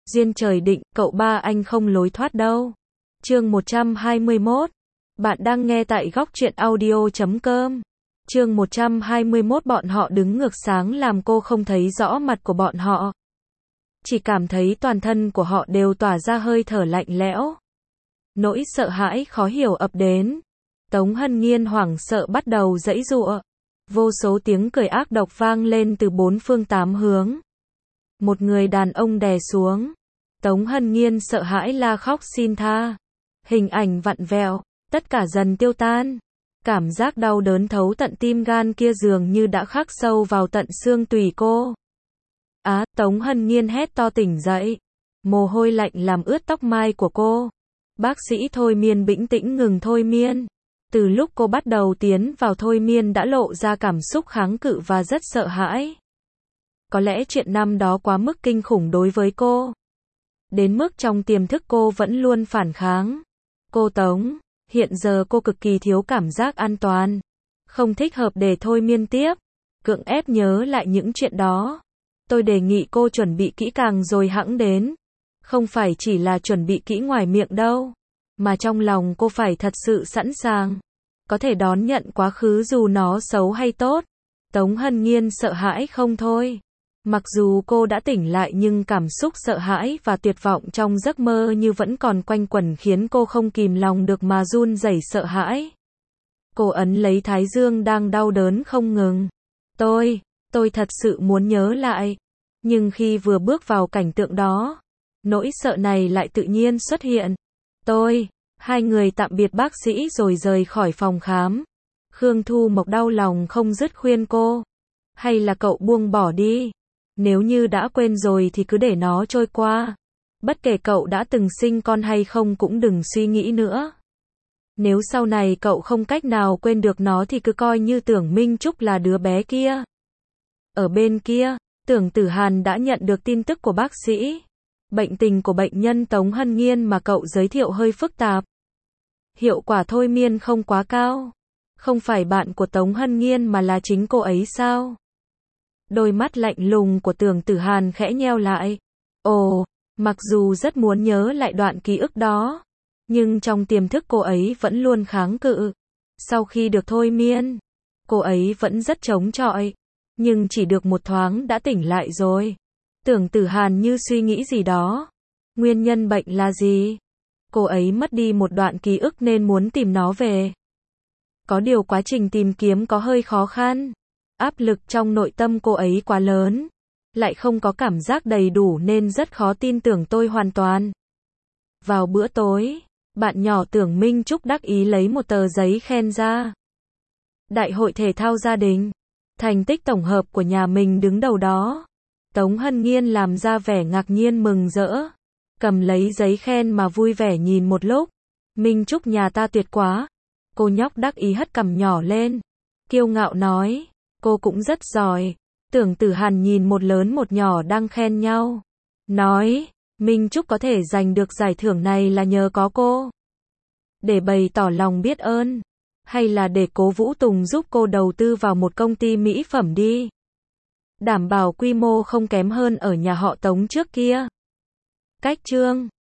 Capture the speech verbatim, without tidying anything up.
Duyên trời định, cậu ba anh không lối thoát đâu. Chương một trăm hai mươi mốt. Bạn đang nghe tại góc truyện audio chấm com. Chương một trăm hai mươi mốt. Bọn họ đứng ngược sáng làm cô không thấy rõ mặt của bọn họ. Chỉ cảm thấy toàn thân của họ đều tỏa ra hơi thở lạnh lẽo. Nỗi sợ hãi khó hiểu ập đến. Tống Hân Nhiên hoảng sợ bắt đầu giãy giụa. Vô số tiếng cười ác độc vang lên từ bốn phương tám hướng. Một người đàn ông đè xuống. Tống Hân Nhiên sợ hãi la khóc xin tha. Hình ảnh vặn vẹo, tất cả dần tiêu tan. Cảm giác đau đớn thấu tận tim gan kia dường như đã khắc sâu vào tận xương tủy cô. Á, Tống Hân Nhiên hét to tỉnh dậy. Mồ hôi lạnh làm ướt tóc mai của cô. Bác sĩ thôi miên bĩnh tĩnh ngừng thôi miên. Từ lúc cô bắt đầu tiến vào thôi miên đã lộ ra cảm xúc kháng cự và rất sợ hãi. Có lẽ chuyện năm đó quá mức kinh khủng đối với cô. Đến mức trong tiềm thức cô vẫn luôn phản kháng. Cô Tống, hiện giờ cô cực kỳ thiếu cảm giác an toàn. Không thích hợp để thôi miên tiếp. Cưỡng ép nhớ lại những chuyện đó. Tôi đề nghị cô chuẩn bị kỹ càng rồi hẵng đến. Không phải chỉ là chuẩn bị kỹ ngoài miệng đâu. Mà trong lòng cô phải thật sự sẵn sàng. Có thể đón nhận quá khứ dù nó xấu hay tốt. Tống Hân Nhiên sợ hãi không thôi. Mặc dù cô đã tỉnh lại nhưng cảm xúc sợ hãi và tuyệt vọng trong giấc mơ như vẫn còn quanh quẩn khiến cô không kìm lòng được mà run rẩy sợ hãi. Cô ấn lấy thái dương đang đau đớn không ngừng. Tôi, tôi thật sự muốn nhớ lại. Nhưng khi vừa bước vào cảnh tượng đó, nỗi sợ này lại tự nhiên xuất hiện. Tôi, hai người tạm biệt bác sĩ rồi rời khỏi phòng khám. Khương Thu Mộc đau lòng không dứt khuyên cô. Hay là cậu buông bỏ đi. Nếu như đã quên rồi thì cứ để nó trôi qua. Bất kể cậu đã từng sinh con hay không cũng đừng suy nghĩ nữa. Nếu sau này cậu không cách nào quên được nó thì cứ coi như Tưởng Minh Trúc là đứa bé kia. Ở bên kia, Tưởng Tử Hàn đã nhận được tin tức của bác sĩ. Bệnh tình của bệnh nhân Tống Hân Nhiên mà cậu giới thiệu hơi phức tạp. Hiệu quả thôi miên không quá cao. Không phải bạn của Tống Hân Nhiên mà là chính cô ấy sao? Đôi mắt lạnh lùng của Tưởng Tử Hàn khẽ nheo lại. Ồ, mặc dù rất muốn nhớ lại đoạn ký ức đó, nhưng trong tiềm thức cô ấy vẫn luôn kháng cự. Sau khi được thôi miên, cô ấy vẫn rất chống chọi, nhưng chỉ được một thoáng đã tỉnh lại rồi. Tưởng Tử Hàn như suy nghĩ gì đó. Nguyên nhân bệnh là gì? Cô ấy mất đi một đoạn ký ức nên muốn tìm nó về. Có điều quá trình tìm kiếm có hơi khó khăn. Áp lực trong nội tâm cô ấy quá lớn. Lại không có cảm giác đầy đủ nên rất khó tin tưởng tôi hoàn toàn. Vào bữa tối, bạn nhỏ Tưởng Minh Trúc đắc ý lấy một tờ giấy khen ra. Đại hội thể thao gia đình. Thành tích tổng hợp của nhà mình đứng đầu đó. Tống Hân Nhiên làm ra vẻ ngạc nhiên mừng rỡ. Cầm lấy giấy khen mà vui vẻ nhìn một lúc. Minh Trúc nhà ta tuyệt quá. Cô nhóc đắc ý hất cằm nhỏ lên. Kiêu ngạo nói. Cô cũng rất giỏi. Tưởng Tử Hàn nhìn một lớn một nhỏ đang khen nhau. Nói. Minh Trúc có thể giành được giải thưởng này là nhờ có cô. Để bày tỏ lòng biết ơn. Hay là để cố Vũ Tùng giúp cô đầu tư vào một công ty mỹ phẩm đi. Đảm bảo quy mô không kém hơn ở nhà họ Tống trước kia. Cách chương